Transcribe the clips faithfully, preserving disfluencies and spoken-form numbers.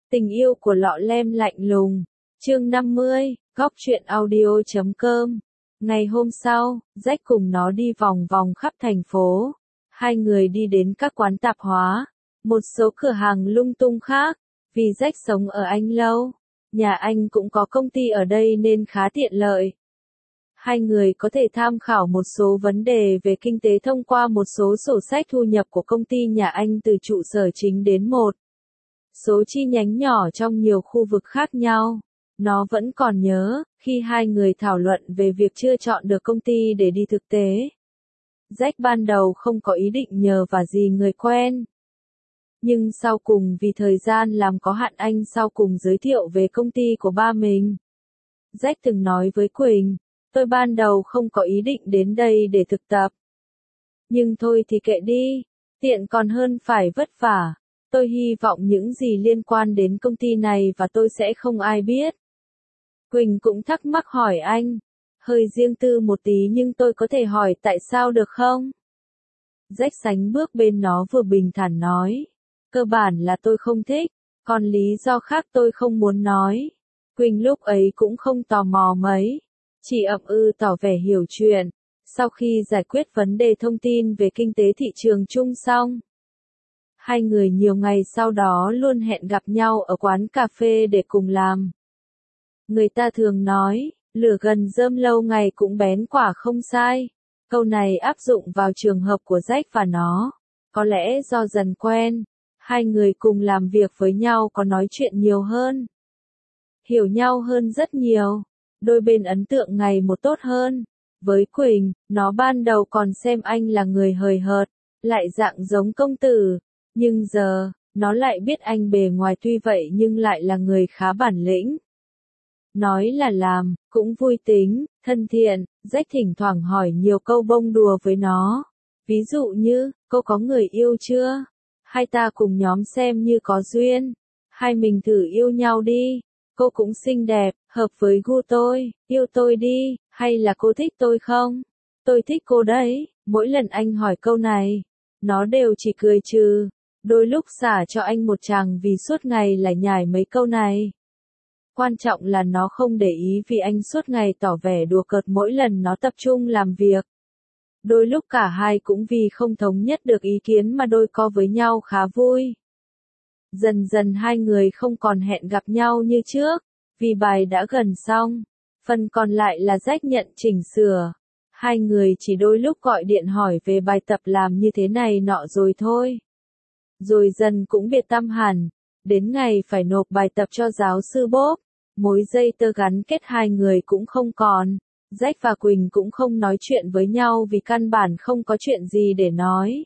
Tình yêu của lọ lem lạnh lùng. Chương năm mươi, góc truyện audio chấm com. Ngày hôm sau, Jack cùng nó đi vòng vòng khắp thành phố. Hai người đi đến các quán tạp hóa, một số cửa hàng lung tung khác. Vì Jack sống ở Anh lâu, nhà anh cũng có công ty ở đây nên khá tiện lợi. Hai người có thể tham khảo một số vấn đề về kinh tế thông qua một số sổ sách thu nhập của công ty nhà anh từ trụ sở chính đến một số chi nhánh nhỏ trong nhiều khu vực khác nhau. Nó vẫn còn nhớ, khi hai người thảo luận về việc chưa chọn được công ty để đi thực tế. Jack ban đầu không có ý định nhờ vả gì người quen. Nhưng sau cùng vì thời gian làm có hạn anh sau cùng giới thiệu về công ty của ba mình. Jack từng nói với Quỳnh, tôi ban đầu không có ý định đến đây để thực tập. Nhưng thôi thì kệ đi, tiện còn hơn phải vất vả. Tôi hy vọng những gì liên quan đến công ty này và tôi sẽ không ai biết. Quỳnh cũng thắc mắc hỏi anh, hơi riêng tư một tí nhưng tôi có thể hỏi tại sao được không? Jack sánh bước bên nó vừa bình thản nói, cơ bản là tôi không thích, còn lý do khác tôi không muốn nói. Quỳnh lúc ấy cũng không tò mò mấy, chỉ ậm ừ tỏ vẻ hiểu chuyện. Sau khi giải quyết vấn đề thông tin về kinh tế thị trường chung xong, hai người nhiều ngày sau đó luôn hẹn gặp nhau ở quán cà phê để cùng làm. Người ta thường nói, lửa gần rơm lâu ngày cũng bén quả không sai. Câu này áp dụng vào trường hợp của Jack và nó. Có lẽ do dần quen, hai người cùng làm việc với nhau có nói chuyện nhiều hơn, hiểu nhau hơn rất nhiều. Đôi bên ấn tượng ngày một tốt hơn. Với Quỳnh, nó ban đầu còn xem anh là người hời hợt, lại dạng giống công tử. Nhưng giờ, nó lại biết anh bề ngoài tuy vậy nhưng lại là người khá bản lĩnh. Nói là làm, cũng vui tính, thân thiện. Jack thỉnh thoảng hỏi nhiều câu bông đùa với nó. Ví dụ như, cô có người yêu chưa? Hai ta cùng nhóm xem như có duyên. Hai mình thử yêu nhau đi. Cô cũng xinh đẹp, hợp với gu tôi, yêu tôi đi, hay là cô thích tôi không? Tôi thích cô đấy. Mỗi lần anh hỏi câu này, nó đều chỉ cười trừ. Đôi lúc xả cho anh một tràng vì suốt ngày lại nhải mấy câu này. Quan trọng là nó không để ý vì anh suốt ngày tỏ vẻ đùa cợt mỗi lần nó tập trung làm việc. Đôi lúc cả hai cũng vì không thống nhất được ý kiến mà đôi co với nhau khá vui. Dần dần hai người không còn hẹn gặp nhau như trước, vì bài đã gần xong. Phần còn lại là Jack nhận chỉnh sửa. Hai người chỉ đôi lúc gọi điện hỏi về bài tập làm như thế này nọ rồi thôi. Rồi dần cũng biệt tâm hẳn. Đến ngày phải nộp bài tập cho giáo sư Bob, mối dây tơ gắn kết hai người cũng không còn. Jack và Quỳnh cũng không nói chuyện với nhau vì căn bản không có chuyện gì để nói.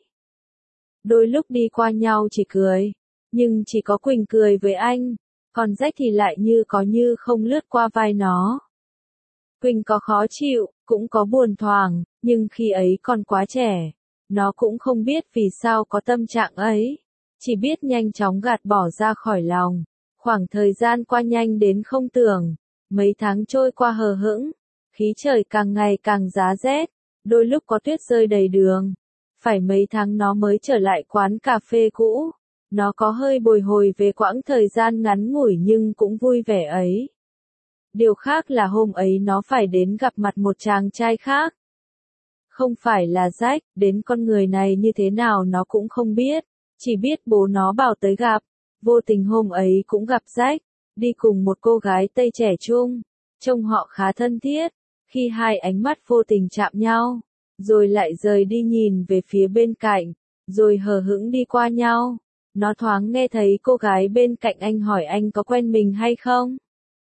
Đôi lúc đi qua nhau chỉ cười, nhưng chỉ có Quỳnh cười với anh, còn Jack thì lại như có như không lướt qua vai nó. Quỳnh có khó chịu, cũng có buồn thoảng, nhưng khi ấy còn quá trẻ, nó cũng không biết vì sao có tâm trạng ấy. Chỉ biết nhanh chóng gạt bỏ ra khỏi lòng. Khoảng thời gian qua nhanh đến không tưởng. Mấy tháng trôi qua hờ hững. Khí trời càng ngày càng giá rét. Đôi lúc có tuyết rơi đầy đường. Phải mấy tháng nó mới trở lại quán cà phê cũ. Nó có hơi bồi hồi về quãng thời gian ngắn ngủi nhưng cũng vui vẻ ấy. Điều khác là hôm ấy nó phải đến gặp mặt một chàng trai khác. Không phải là Jack, đến con người này như thế nào nó cũng không biết. Chỉ biết bố nó bảo tới gặp. Vô tình hôm ấy cũng gặp Jack, đi cùng một cô gái Tây trẻ trung. Trông họ khá thân thiết. Khi hai ánh mắt vô tình chạm nhau, rồi lại rời đi nhìn về phía bên cạnh, rồi hờ hững đi qua nhau. Nó thoáng nghe thấy cô gái bên cạnh anh hỏi anh có quen mình hay không?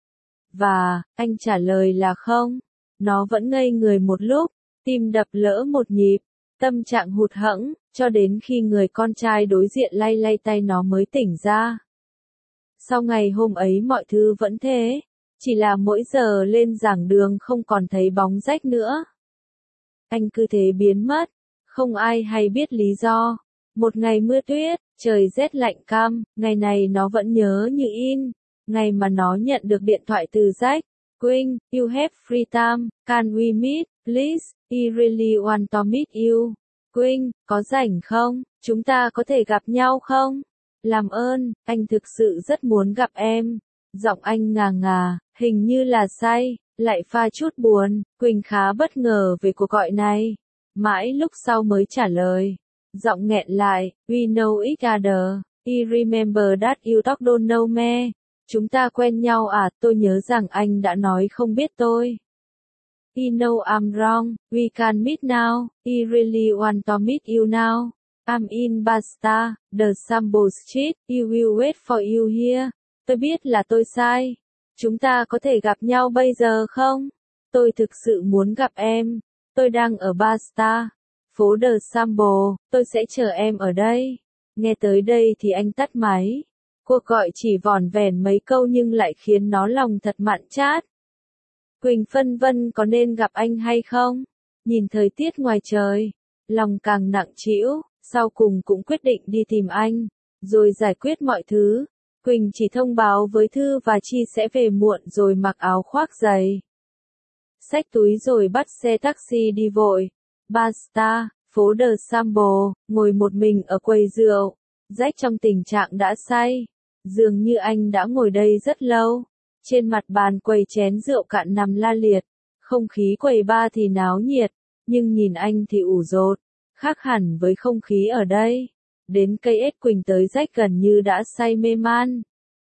Và, anh trả lời là không. Nó vẫn ngây người một lúc, tim đập lỡ một nhịp, tâm trạng hụt hẫng, cho đến khi người con trai đối diện lay lay tay nó mới tỉnh ra. Sau ngày hôm ấy mọi thứ vẫn thế, chỉ là mỗi giờ lên giảng đường không còn thấy bóng Jack nữa. Anh cứ thế biến mất, không ai hay biết lý do. Một ngày mưa tuyết, trời rét lạnh căm, ngày này nó vẫn nhớ như in. Ngày mà nó nhận được điện thoại từ Jack. Quỳnh, you have free time, can we meet, please, I really want to meet you. Quỳnh, có rảnh không? Chúng ta có thể gặp nhau không? Làm ơn, anh thực sự rất muốn gặp em. Giọng anh ngà ngà, hình như là say, lại pha chút buồn. Quỳnh khá bất ngờ về cuộc gọi này. Mãi lúc sau mới trả lời. Giọng nghẹn lại, we know each other. I remember that you talk don't know me. Chúng ta quen nhau à, tôi nhớ rằng anh đã nói không biết tôi. I know I'm wrong, we can meet now. I really want to meet you now. I'm in Basta, the Sambo Street, I will wait for you here. Tôi biết là tôi sai. Chúng ta có thể gặp nhau bây giờ không? Tôi thực sự muốn gặp em. Tôi đang ở Basta, phố The Sambo, tôi sẽ chờ em ở đây. Nghe tới đây thì anh tắt máy. Cuộc gọi chỉ vỏn vẹn mấy câu nhưng lại khiến nó lòng thật mặn chát. Quỳnh phân vân có nên gặp anh hay không? Nhìn thời tiết ngoài trời, lòng càng nặng trĩu, sau cùng cũng quyết định đi tìm anh, rồi giải quyết mọi thứ. Quỳnh chỉ thông báo với Thư và Chi sẽ về muộn rồi mặc áo khoác dày. Xách túi rồi bắt xe taxi đi vội. Basta, phố The Sambo, ngồi một mình ở quầy rượu. Jack trong tình trạng đã say. Dường như anh đã ngồi đây rất lâu. Trên mặt bàn quầy chén rượu cạn nằm la liệt. Không khí quầy bar thì náo nhiệt, nhưng nhìn anh thì ủ rột. Khác hẳn với không khí ở đây. Đến cây ếch Quỳnh tới Jack gần như đã say mê man.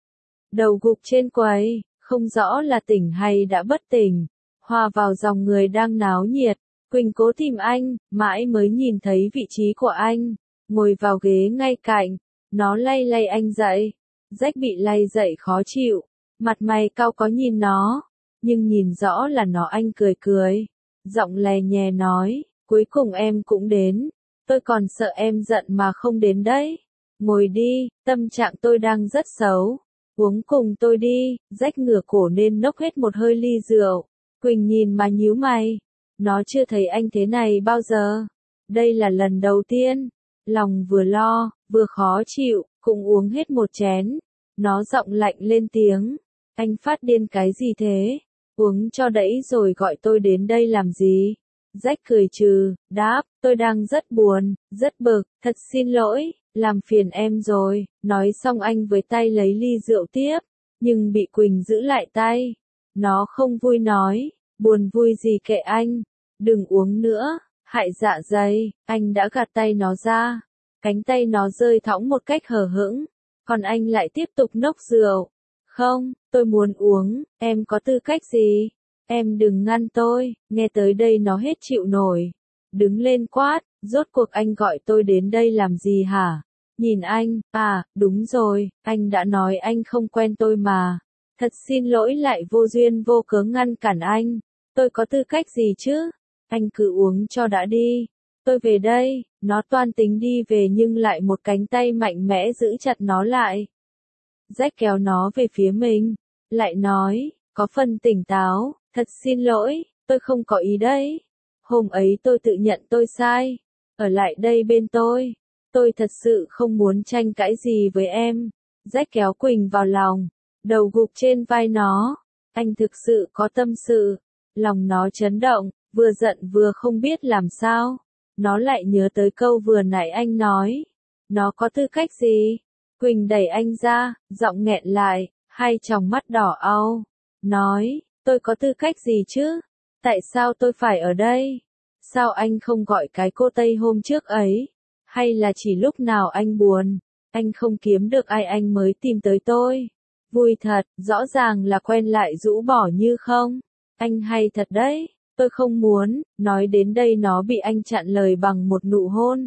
Đầu gục trên quầy, không rõ là tỉnh hay đã bất tỉnh. Hòa vào dòng người đang náo nhiệt. Quỳnh cố tìm anh, mãi mới nhìn thấy vị trí của anh. Ngồi vào ghế ngay cạnh. Nó lay lay anh dậy. Jack bị lay dậy khó chịu. Mặt mày cau có nhìn nó. Nhưng nhìn rõ là nó anh cười cười. Giọng lè nhè nói, cuối cùng em cũng đến. Tôi còn sợ em giận mà không đến đấy. Ngồi đi, tâm trạng tôi đang rất xấu. Uống cùng tôi đi. Jack ngửa cổ nên nốc hết một hơi ly rượu. Quỳnh nhìn mà nhíu mày. Nó chưa thấy anh thế này bao giờ. Đây là lần đầu tiên. Lòng vừa lo, vừa khó chịu, cũng uống hết một chén. Nó giọng lạnh lên tiếng. Anh phát điên cái gì thế? Uống cho đẫy rồi gọi tôi đến đây làm gì? Jack cười trừ, đáp, tôi đang rất buồn, rất bực, thật xin lỗi, làm phiền em rồi. Nói xong anh với tay lấy ly rượu tiếp, nhưng bị Quỳnh giữ lại tay. Nó không vui nói, buồn vui gì kệ anh, đừng uống nữa, hại dạ dày. Anh đã gạt tay nó ra, cánh tay nó rơi thõng một cách hờ hững, còn anh lại tiếp tục nốc rượu. Không, tôi muốn uống, em có tư cách gì? Em đừng ngăn tôi. Nghe tới đây nó hết chịu nổi. Đứng lên quát, rốt cuộc anh gọi tôi đến đây làm gì hả? Nhìn anh, à, đúng rồi, anh đã nói anh không quen tôi mà. Thật xin lỗi lại vô duyên vô cớ ngăn cản anh. Tôi có tư cách gì chứ? Anh cứ uống cho đã đi. Tôi về đây. Nó toan tính đi về nhưng lại một cánh tay mạnh mẽ giữ chặt nó lại. Jack kéo nó về phía mình. Lại nói, có phần tỉnh táo, thật xin lỗi, tôi không có ý đấy. Hôm ấy tôi tự nhận tôi sai. Ở lại đây bên tôi. Tôi thật sự không muốn tranh cãi gì với em. Jack kéo Quỳnh vào lòng. Đầu gục trên vai nó. Anh thực sự có tâm sự. Lòng nó chấn động, vừa giận vừa không biết làm sao. Nó lại nhớ tới câu vừa nãy anh nói. Nó có tư cách gì? Quỳnh đẩy anh ra, giọng nghẹn lại, hai tròng mắt đỏ au. Nói, tôi có tư cách gì chứ? Tại sao tôi phải ở đây? Sao anh không gọi cái cô Tây hôm trước ấy? Hay là chỉ lúc nào anh buồn, anh không kiếm được ai anh mới tìm tới tôi? Vui thật, rõ ràng là quen lại rũ bỏ như không. Anh hay thật đấy, tôi không muốn. Nói đến đây nó bị anh chặn lời bằng một nụ hôn.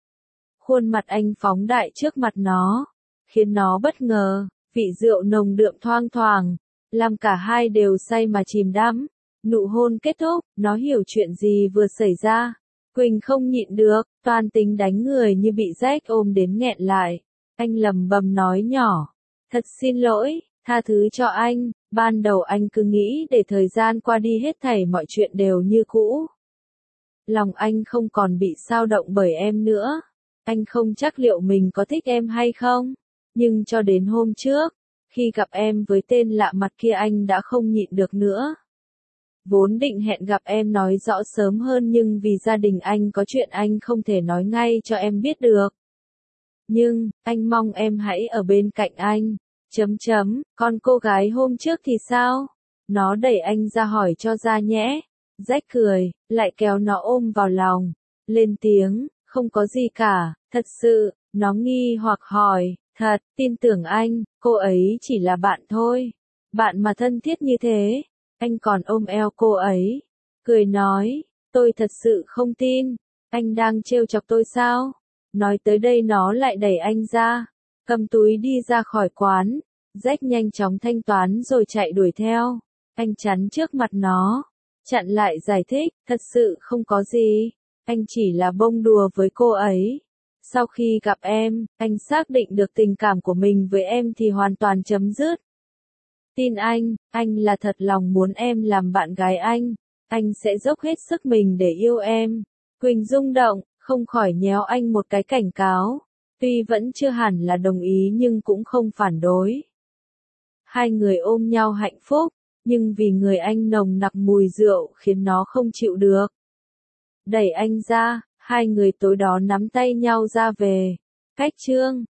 Khuôn mặt anh phóng đại trước mặt nó, khiến nó bất ngờ. Vị rượu nồng đượm thoang thoảng, làm cả hai đều say mà chìm đắm. Nụ hôn kết thúc, nó hiểu chuyện gì vừa xảy ra. Quỳnh không nhịn được, toan tính đánh người như bị Jack ôm đến nghẹn lại. Anh lầm bầm nói nhỏ, thật xin lỗi, tha thứ cho anh. Ban đầu anh cứ nghĩ để thời gian qua đi hết thảy mọi chuyện đều như cũ. Lòng anh không còn bị xao động bởi em nữa. Anh không chắc liệu mình có thích em hay không. Nhưng cho đến hôm trước, khi gặp em với tên lạ mặt kia anh đã không nhịn được nữa. Vốn định hẹn gặp em nói rõ sớm hơn nhưng vì gia đình anh có chuyện anh không thể nói ngay cho em biết được. Nhưng, anh mong em hãy ở bên cạnh anh. Chấm chấm, còn cô gái hôm trước thì sao? Nó đẩy anh ra hỏi cho ra nhẽ. Jack cười, lại kéo nó ôm vào lòng. Lên tiếng, không có gì cả, thật sự, nó nghi hoặc hỏi, thật, tin tưởng anh, cô ấy chỉ là bạn thôi. Bạn mà thân thiết như thế, anh còn ôm eo cô ấy. Cười nói, tôi thật sự không tin, anh đang trêu chọc tôi sao? Nói tới đây nó lại đẩy anh ra, cầm túi đi ra khỏi quán. Jack nhanh chóng thanh toán rồi chạy đuổi theo. Anh chắn trước mặt nó, chặn lại giải thích, thật sự không có gì, anh chỉ là bông đùa với cô ấy. Sau khi gặp em, anh xác định được tình cảm của mình với em thì hoàn toàn chấm dứt. Tin anh, anh là thật lòng muốn em làm bạn gái anh, anh sẽ dốc hết sức mình để yêu em. Quỳnh rung động, không khỏi nhéo anh một cái cảnh cáo. Tuy vẫn chưa hẳn là đồng ý nhưng cũng không phản đối. Hai người ôm nhau hạnh phúc, nhưng vì người anh nồng nặc mùi rượu khiến nó không chịu được. Đẩy anh ra, hai người tối đó nắm tay nhau ra về. Cách chương